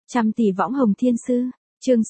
Trăm tỷ võng hồng thiên sư, chương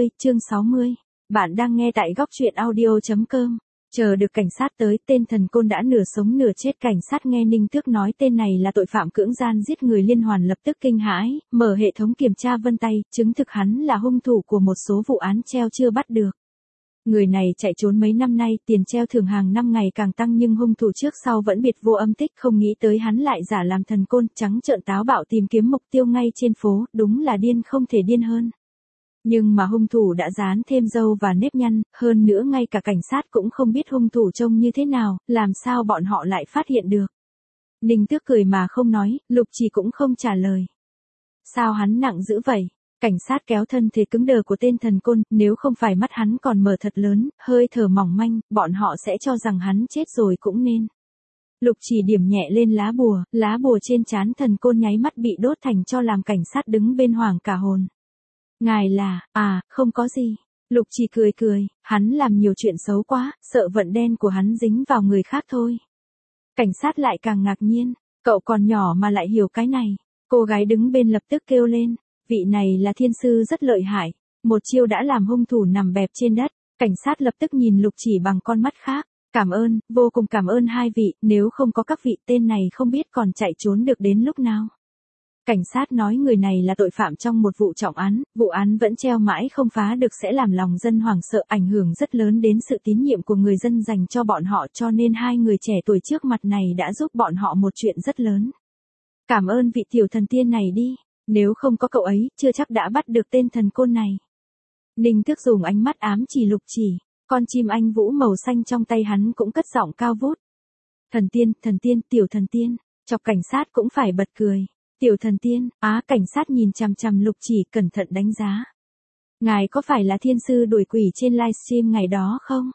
60. Bạn đang nghe tại góc truyện audio.com. Chờ được cảnh sát tới, tên thần côn đã nửa sống nửa chết. Cảnh sát nghe Ninh Tước nói tên này là tội phạm cưỡng gian giết người liên hoàn lập tức kinh hãi, mở hệ thống kiểm tra vân tay, chứng thực hắn là hung thủ của một số vụ án treo chưa bắt được. Người này chạy trốn mấy năm nay, tiền treo thưởng hàng năm ngày càng tăng nhưng hung thủ trước sau vẫn biệt vô âm tích, không nghĩ tới hắn lại giả làm thần côn, trắng trợn táo bạo tìm kiếm mục tiêu ngay trên phố, đúng là điên không thể điên hơn. Nhưng mà hung thủ đã dán thêm râu và nếp nhăn, hơn nữa ngay cả cảnh sát cũng không biết hung thủ trông như thế nào, làm sao bọn họ lại phát hiện được. Ninh Tước cười mà không nói, Lục Trì cũng không trả lời. Sao hắn nặng dữ vậy? Cảnh sát kéo thân thể cứng đờ của tên thần côn, nếu không phải mắt hắn còn mở thật lớn, hơi thở mỏng manh, bọn họ sẽ cho rằng hắn chết rồi cũng nên. Lục Trì điểm nhẹ lên lá bùa trên trán thần côn nháy mắt bị đốt thành tro làm cảnh sát đứng bên hoảng cả hồn. Ngài là, không có gì. Lục Trì cười, hắn làm nhiều chuyện xấu quá, sợ vận đen của hắn dính vào người khác thôi. Cảnh sát lại càng ngạc nhiên, cậu còn nhỏ mà lại hiểu cái này. Cô gái đứng bên lập tức kêu lên, vị này là thiên sư rất lợi hại, một chiêu đã làm hung thủ nằm bẹp trên đất. Cảnh sát lập tức nhìn Lục Trì bằng con mắt khác, cảm ơn, vô cùng cảm ơn hai vị, nếu không có các vị tên này không biết còn chạy trốn được đến lúc nào. Cảnh sát nói người này là tội phạm trong một vụ trọng án, vụ án vẫn treo mãi không phá được sẽ làm lòng dân hoảng sợ, ảnh hưởng rất lớn đến sự tín nhiệm của người dân dành cho bọn họ, cho nên hai người trẻ tuổi trước mặt này đã giúp bọn họ một chuyện rất lớn. Cảm ơn vị tiểu thần tiên này đi, nếu không có cậu ấy, chưa chắc đã bắt được tên thần côn này. Ninh Tước dùng ánh mắt ám chỉ Lục Trì, con chim anh vũ màu xanh trong tay hắn cũng cất giọng cao vút. Thần tiên, tiểu thần tiên, chọc cảnh sát cũng phải bật cười. Tiểu thần tiên, cảnh sát nhìn chằm chằm Lục Trì cẩn thận đánh giá. Ngài có phải là thiên sư đuổi quỷ trên livestream ngày đó không?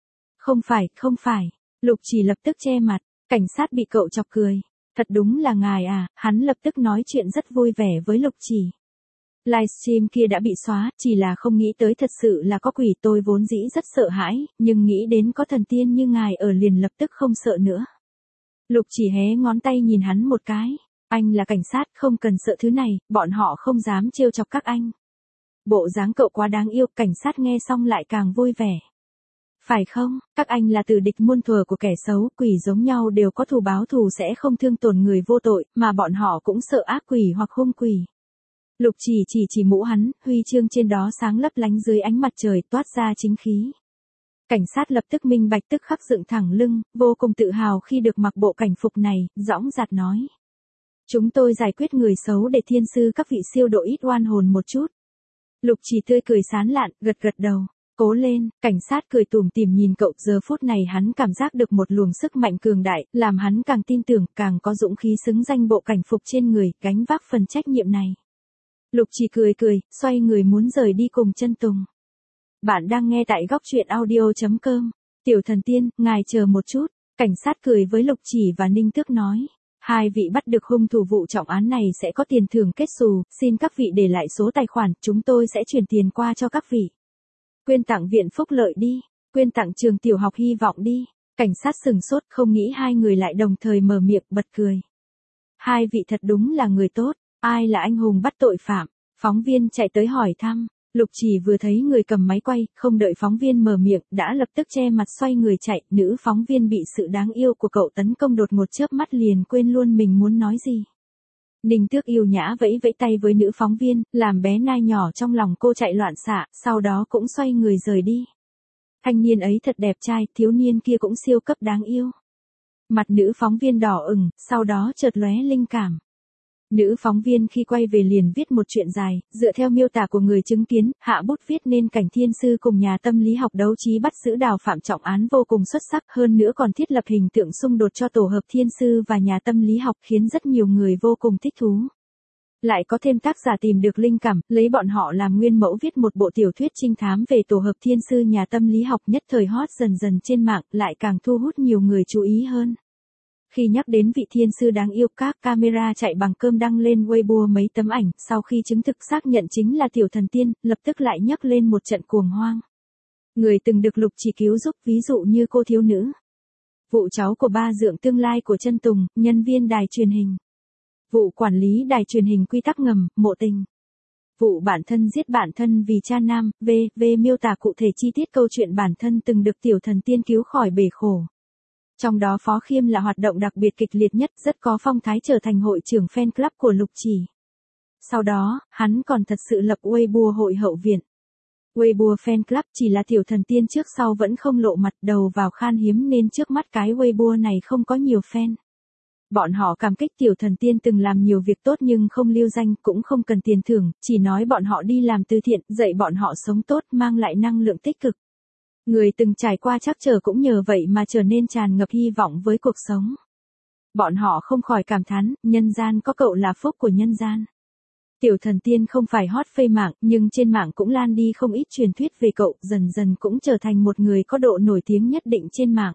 Không phải. Lục Trì lập tức che mặt, cảnh sát bị cậu chọc cười. Thật đúng là ngài à, hắn lập tức nói chuyện rất vui vẻ với Lục Trì. Livestream kia đã bị xóa, chỉ là không nghĩ tới thật sự là có quỷ, tôi vốn dĩ rất sợ hãi, nhưng nghĩ đến có thần tiên như ngài ở liền lập tức không sợ nữa. Lục Trì hé ngón tay nhìn hắn một cái. Anh là cảnh sát, không cần sợ thứ này, bọn họ không dám trêu chọc các anh. Bộ dáng cậu quá đáng yêu, cảnh sát nghe xong lại càng vui vẻ. Phải không, các anh là tử địch muôn thuở của kẻ xấu, quỷ giống nhau đều có thù báo thù sẽ không thương tổn người vô tội, mà bọn họ cũng sợ ác quỷ hoặc hung quỷ. Lục Trì chỉ mũ hắn, huy chương trên đó sáng lấp lánh dưới ánh mặt trời toát ra chính khí. Cảnh sát lập tức minh bạch, tức khắc dựng thẳng lưng, vô cùng tự hào khi được mặc bộ cảnh phục này, dõng dạc nói. Chúng tôi giải quyết người xấu để thiên sư các vị siêu độ ít oan hồn một chút. Lục Trì tươi cười sán lạn, gật đầu. Cố lên, cảnh sát cười tủm tỉm nhìn cậu, giờ phút này hắn cảm giác được một luồng sức mạnh cường đại, làm hắn càng tin tưởng, càng có dũng khí xứng danh bộ cảnh phục trên người, gánh vác phần trách nhiệm này. Lục Trì cười, xoay người muốn rời đi cùng Chân Tùng. Bạn đang nghe tại góc truyện audio.com. Tiểu thần tiên, ngài chờ một chút. Cảnh sát cười với Lục Trì và Ninh Tước nói. Hai vị bắt được hung thủ vụ trọng án này sẽ có tiền thưởng kết xù, xin các vị để lại số tài khoản, chúng tôi sẽ chuyển tiền qua cho các vị. Quyên tặng viện phúc lợi đi, quyên tặng trường tiểu học hy vọng đi. Cảnh sát sừng sốt, không nghĩ hai người lại đồng thời mở miệng bật cười. Hai vị thật đúng là người tốt, ai là anh hùng bắt tội phạm? Phóng viên chạy tới hỏi thăm. Lục Trì vừa thấy người cầm máy quay, không đợi phóng viên mở miệng, đã lập tức che mặt xoay người chạy, nữ phóng viên bị sự đáng yêu của cậu tấn công đột ngột, chớp mắt liền quên luôn mình muốn nói gì. Ninh Tước yêu nhã vẫy tay với nữ phóng viên, làm bé nai nhỏ trong lòng cô chạy loạn xạ, sau đó cũng xoay người rời đi. Thanh niên ấy thật đẹp trai, thiếu niên kia cũng siêu cấp đáng yêu. Mặt nữ phóng viên đỏ ửng, sau đó chợt lóe linh cảm. Nữ phóng viên khi quay về liền viết một chuyện dài, dựa theo miêu tả của người chứng kiến, hạ bút viết nên cảnh thiên sư cùng nhà tâm lý học đấu trí bắt giữ đào phạm trọng án vô cùng xuất sắc, hơn nữa còn thiết lập hình tượng xung đột cho tổ hợp thiên sư và nhà tâm lý học, khiến rất nhiều người vô cùng thích thú. Lại có thêm tác giả tìm được linh cảm, lấy bọn họ làm nguyên mẫu viết một bộ tiểu thuyết trinh thám về tổ hợp thiên sư nhà tâm lý học, nhất thời hot dần trên mạng, lại càng thu hút nhiều người chú ý hơn. Khi nhắc đến vị thiên sư đáng yêu, các camera chạy bằng cơm đăng lên Weibo mấy tấm ảnh, sau khi chứng thực xác nhận chính là tiểu thần tiên, lập tức lại nhắc lên một trận cuồng hoang. Người từng được Lục Trì cứu giúp, ví dụ như cô thiếu nữ. Vụ cháu của ba dượng tương lai của Chân Tùng, nhân viên đài truyền hình. Vụ quản lý đài truyền hình quy tắc ngầm, Mộ Tình. Vụ bản thân giết bản thân vì cha nam, v miêu tả cụ thể chi tiết câu chuyện bản thân từng được tiểu thần tiên cứu khỏi bể khổ. Trong đó Phó Khiêm là hoạt động đặc biệt kịch liệt nhất, rất có phong thái trở thành hội trưởng fan club của Lục Chỉ. Sau đó, hắn còn thật sự lập Weibo hội hậu viện. Weibo fan club chỉ là tiểu thần tiên trước sau vẫn không lộ mặt, đầu vào khan hiếm nên trước mắt cái Weibo này không có nhiều fan. Bọn họ cảm kích tiểu thần tiên từng làm nhiều việc tốt nhưng không lưu danh, cũng không cần tiền thưởng, chỉ nói bọn họ đi làm từ thiện, dạy bọn họ sống tốt, mang lại năng lượng tích cực. Người từng trải qua trắc trở cũng nhờ vậy mà trở nên tràn ngập hy vọng với cuộc sống. Bọn họ không khỏi cảm thán, nhân gian có cậu là phúc của nhân gian. Tiểu thần tiên không phải hot phây mạng, nhưng trên mạng cũng lan đi không ít truyền thuyết về cậu, dần dần cũng trở thành một người có độ nổi tiếng nhất định trên mạng.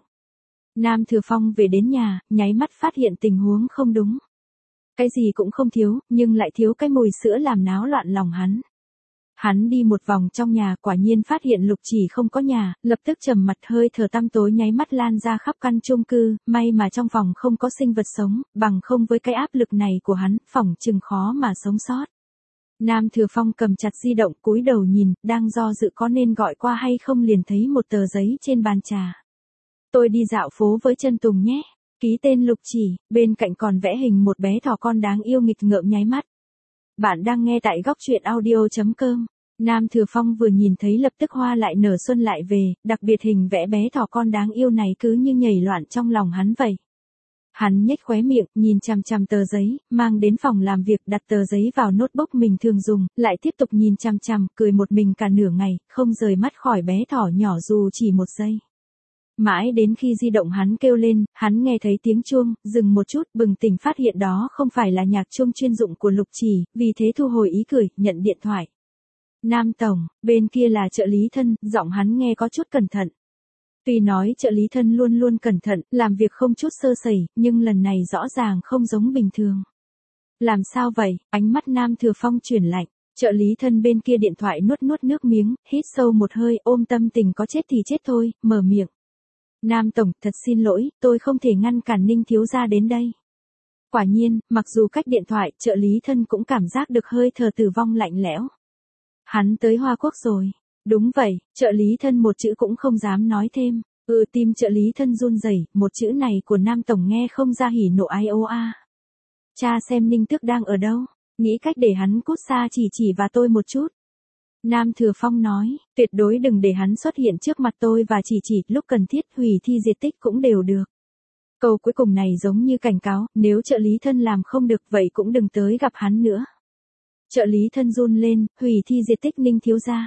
Nam Thừa Phong về đến nhà, nháy mắt phát hiện tình huống không đúng. Cái gì cũng không thiếu, nhưng lại thiếu cái mùi sữa làm náo loạn lòng hắn. Hắn đi một vòng trong nhà, quả nhiên phát hiện Lục Chỉ không có nhà, lập tức trầm mặt, hơi thở tăm tối nháy mắt lan ra khắp căn chung cư, may mà trong phòng không có sinh vật sống, bằng không với cái áp lực này của hắn, phỏng chừng khó mà sống sót. Nam Thừa Phong cầm chặt di động, cúi đầu nhìn, đang do dự có nên gọi qua hay không liền thấy một tờ giấy trên bàn trà. Tôi đi dạo phố với Trân Tùng nhé. Ký tên Lục Chỉ, bên cạnh còn vẽ hình một bé thỏ con đáng yêu nghịch ngợm nháy mắt. Bạn đang nghe tại góc truyện audio.com. Nam Thừa Phong vừa nhìn thấy lập tức hoa lại nở xuân lại về, đặc biệt hình vẽ bé thỏ con đáng yêu này cứ như nhảy loạn trong lòng hắn vậy. Hắn nhếch khóe miệng, nhìn chằm chằm tờ giấy, mang đến phòng làm việc, đặt tờ giấy vào notebook mình thường dùng, lại tiếp tục nhìn chằm chằm, cười một mình cả nửa ngày, không rời mắt khỏi bé thỏ nhỏ dù chỉ một giây. Mãi đến khi di động hắn kêu lên, hắn nghe thấy tiếng chuông, dừng một chút, bừng tỉnh phát hiện đó không phải là nhạc chuông chuyên dụng của Lục Chỉ, vì thế thu hồi ý cười, nhận điện thoại. Nam Tổng, bên kia là trợ lý Thân, giọng hắn nghe có chút cẩn thận. Tuy nói trợ lý Thân luôn luôn cẩn thận, làm việc không chút sơ sẩy, nhưng lần này rõ ràng không giống bình thường. Làm sao vậy? Ánh mắt Nam Thừa Phong chuyển lạnh. Trợ lý Thân bên kia điện thoại nuốt nước miếng, hít sâu một hơi, ôm tâm tình có chết thì chết thôi, mở miệng. Nam Tổng, thật xin lỗi, tôi không thể ngăn cản Ninh thiếu gia đến đây. Quả nhiên, mặc dù cách điện thoại, trợ lý Thân cũng cảm giác được hơi thở tử vong lạnh lẽo. Hắn tới Hoa Quốc rồi. Đúng vậy, trợ lý Thân một chữ cũng không dám nói thêm. Tim trợ lý Thân run rẩy, một chữ này của Nam Tổng nghe không ra hỉ nộ ai ô a. Cha xem Ninh Tước đang ở đâu, nghĩ cách để hắn cút xa chỉ và tôi một chút. Nam Thừa Phong nói, tuyệt đối đừng để hắn xuất hiện trước mặt tôi và chỉ, lúc cần thiết hủy thi diệt tích cũng đều được. Câu cuối cùng này giống như cảnh cáo, nếu trợ lý Thân làm không được vậy cũng đừng tới gặp hắn nữa. Trợ lý Thân run lên, hủy thi diệt tích Ninh thiếu gia.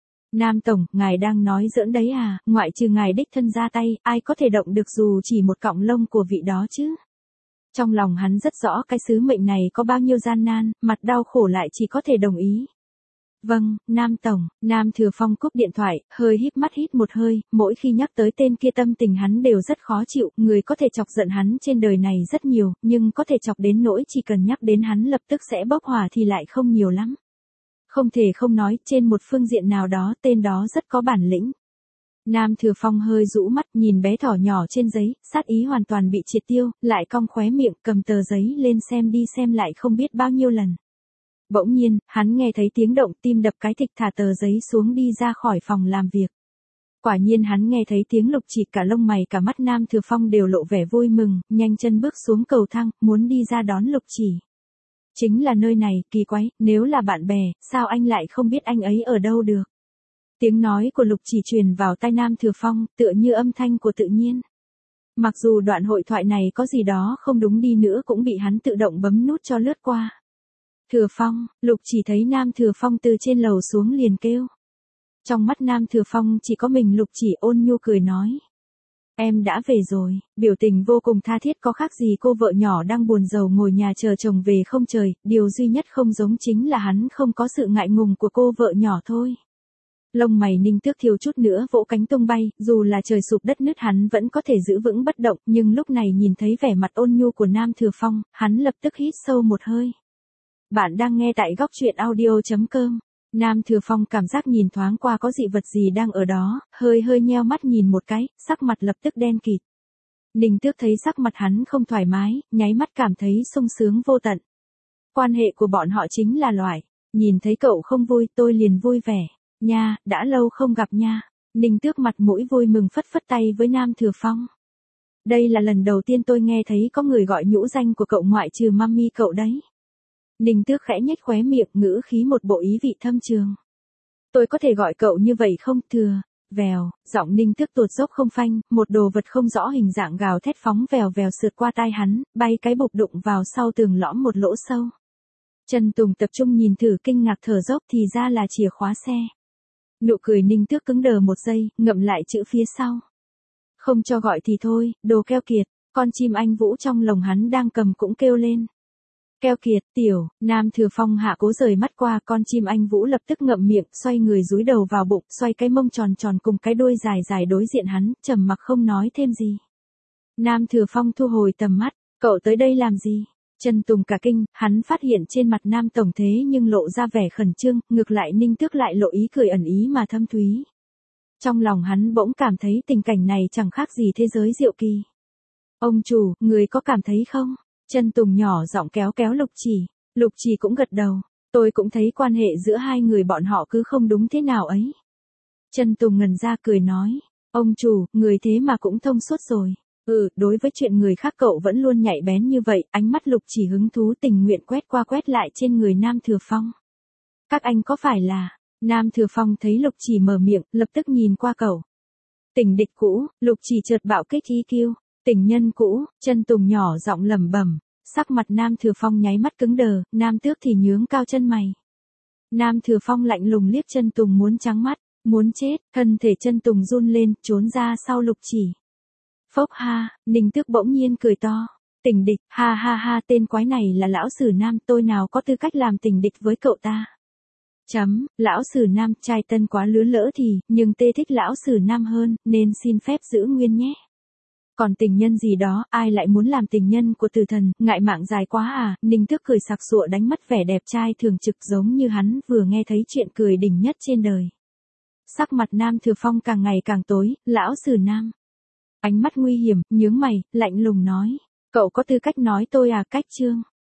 Nam Tổng, ngài đang nói giỡn đấy à, ngoại trừ ngài đích thân ra tay, ai có thể động được dù chỉ một cọng lông của vị đó chứ. Trong lòng hắn rất rõ cái sứ mệnh này có bao nhiêu gian nan, mặt đau khổ lại chỉ có thể đồng ý. Vâng, Nam Tổng, Nam Thừa Phong cúp điện thoại, hơi híp mắt hít một hơi, mỗi khi nhắc tới tên kia tâm tình hắn đều rất khó chịu, người có thể chọc giận hắn trên đời này rất nhiều, nhưng có thể chọc đến nỗi chỉ cần nhắc đến hắn lập tức sẽ bốc hỏa thì lại không nhiều lắm. Không thể không nói, trên một phương diện nào đó tên đó rất có bản lĩnh. Nam Thừa Phong hơi rũ mắt nhìn bé thỏ nhỏ trên giấy, sát ý hoàn toàn bị triệt tiêu, lại cong khóe miệng cầm tờ giấy lên xem đi xem lại không biết bao nhiêu lần. Bỗng nhiên, hắn nghe thấy tiếng động, tim đập cái thịch, thả tờ giấy xuống đi ra khỏi phòng làm việc. Quả nhiên hắn nghe thấy tiếng Lục Chỉ, cả lông mày cả mắt Nam Thừa Phong đều lộ vẻ vui mừng, nhanh chân bước xuống cầu thang, muốn đi ra đón Lục Chỉ. Chính là nơi này, kỳ quái, nếu là bạn bè, sao anh lại không biết anh ấy ở đâu được? Tiếng nói của Lục Chỉ truyền vào tai Nam Thừa Phong, tựa như âm thanh của tự nhiên. Mặc dù đoạn hội thoại này có gì đó không đúng đi nữa cũng bị hắn tự động bấm nút cho lướt qua. Thừa Phong, Lục Chỉ thấy Nam Thừa Phong từ trên lầu xuống liền kêu. Trong mắt Nam Thừa Phong chỉ có mình Lục Chỉ, ôn nhu cười nói. Em đã về rồi, biểu tình vô cùng tha thiết, có khác gì cô vợ nhỏ đang buồn rầu ngồi nhà chờ chồng về không trời, điều duy nhất không giống chính là hắn không có sự ngại ngùng của cô vợ nhỏ thôi. Lông mày Ninh Tước thiếu chút nữa vỗ cánh tung bay, dù là trời sụp đất nứt hắn vẫn có thể giữ vững bất động, nhưng lúc này nhìn thấy vẻ mặt ôn nhu của Nam Thừa Phong, hắn lập tức hít sâu một hơi. Bạn đang nghe tại góc truyện audio.com. Nam Thừa Phong cảm giác nhìn thoáng qua có dị vật gì đang ở đó, hơi nheo mắt nhìn một cái, sắc mặt lập tức đen kịt. Ninh Tước thấy sắc mặt hắn không thoải mái, nháy mắt cảm thấy sung sướng vô tận. Quan hệ của bọn họ chính là loại Nhìn thấy cậu không vui tôi liền vui vẻ. Nha, đã lâu không gặp nha. Ninh Tước mặt mũi vui mừng phất phất tay với Nam Thừa Phong. Đây là lần đầu tiên tôi nghe thấy có người gọi nhũ danh của cậu ngoại trừ mami cậu đấy. Ninh Tước khẽ nhếch khóe miệng ngữ khí một bộ ý vị thâm trường. Tôi có thể gọi cậu như vậy không Thừa? Vèo, giọng Ninh Tước tuột dốc không phanh, một đồ vật không rõ hình dạng gào thét phóng vèo vèo sượt qua tai hắn, bay cái bục đụng vào sau tường lõm một lỗ sâu. Trần Tùng tập trung nhìn thử kinh ngạc thở dốc thì ra là chìa khóa xe. Nụ cười Ninh Tước cứng đờ một giây, ngậm lại chữ phía sau. Không cho gọi thì thôi, đồ keo kiệt, con chim anh Vũ trong lồng hắn đang cầm cũng kêu lên. Keo kiệt, tiểu, Nam Thừa Phong hạ cố rời mắt qua con chim anh Vũ lập tức ngậm miệng, xoay người dúi đầu vào bụng, xoay cái mông tròn tròn cùng cái đuôi dài dài đối diện hắn, trầm mặc không nói thêm gì. Nam Thừa Phong thu hồi tầm mắt, cậu tới đây làm gì? Trần Tùng cả kinh, hắn phát hiện trên mặt Nam Tổng thế nhưng lộ ra vẻ khẩn trương, ngược lại Ninh Tước lại lộ ý cười ẩn ý mà thâm thúy. Trong lòng hắn bỗng cảm thấy tình cảnh này chẳng khác gì thế giới diệu kỳ. Ông chủ, người có cảm thấy không? Trần Tùng nhỏ giọng kéo kéo Lục Chỉ cũng gật đầu. Tôi cũng thấy quan hệ giữa hai người bọn họ cứ không đúng thế nào ấy. Trần Tùng ngẩn ra cười nói. Ông chủ, người thế mà cũng thông suốt rồi. Đối với chuyện người khác cậu vẫn luôn nhạy bén như vậy, ánh mắt Lục Chỉ hứng thú tình nguyện quét qua quét lại trên người Nam Thừa Phong. Các anh có phải là... Nam Thừa Phong thấy Lục Chỉ mở miệng, lập tức nhìn qua cậu. Tình địch cũ, Lục Chỉ chợt bạo kích EQ. Tình nhân cũ, Trần Tùng nhỏ giọng lẩm bẩm. Sắc mặt Nam Thừa Phong nháy mắt cứng đờ, Nam Tước thì nhướng cao chân mày. Nam Thừa Phong lạnh lùng liếc Trần Tùng muốn trắng mắt, muốn chết, thân thể Trần Tùng run lên, trốn ra sau Lục Chỉ. Phốc ha, Ninh Tước bỗng nhiên cười to. Tình địch, ha ha ha, tên quái này là lão sử Nam, tôi nào có tư cách làm tình địch với cậu ta. Lão sử Nam, trai tân quá lứa lỡ thì, nhưng tê thích lão sử Nam hơn, nên xin phép giữ nguyên nhé. Còn tình nhân gì đó, ai lại muốn làm tình nhân của tử thần, ngại mạng dài quá à, Ninh Tước cười sặc sụa đánh mất vẻ đẹp trai thường trực giống như hắn vừa nghe thấy chuyện cười đỉnh nhất trên đời. Sắc mặt Nam Thừa Phong càng ngày càng tối, lão sử Nam. Ánh mắt nguy hiểm, nhướng mày, lạnh lùng nói. Cậu có tư cách nói tôi à, cách trương.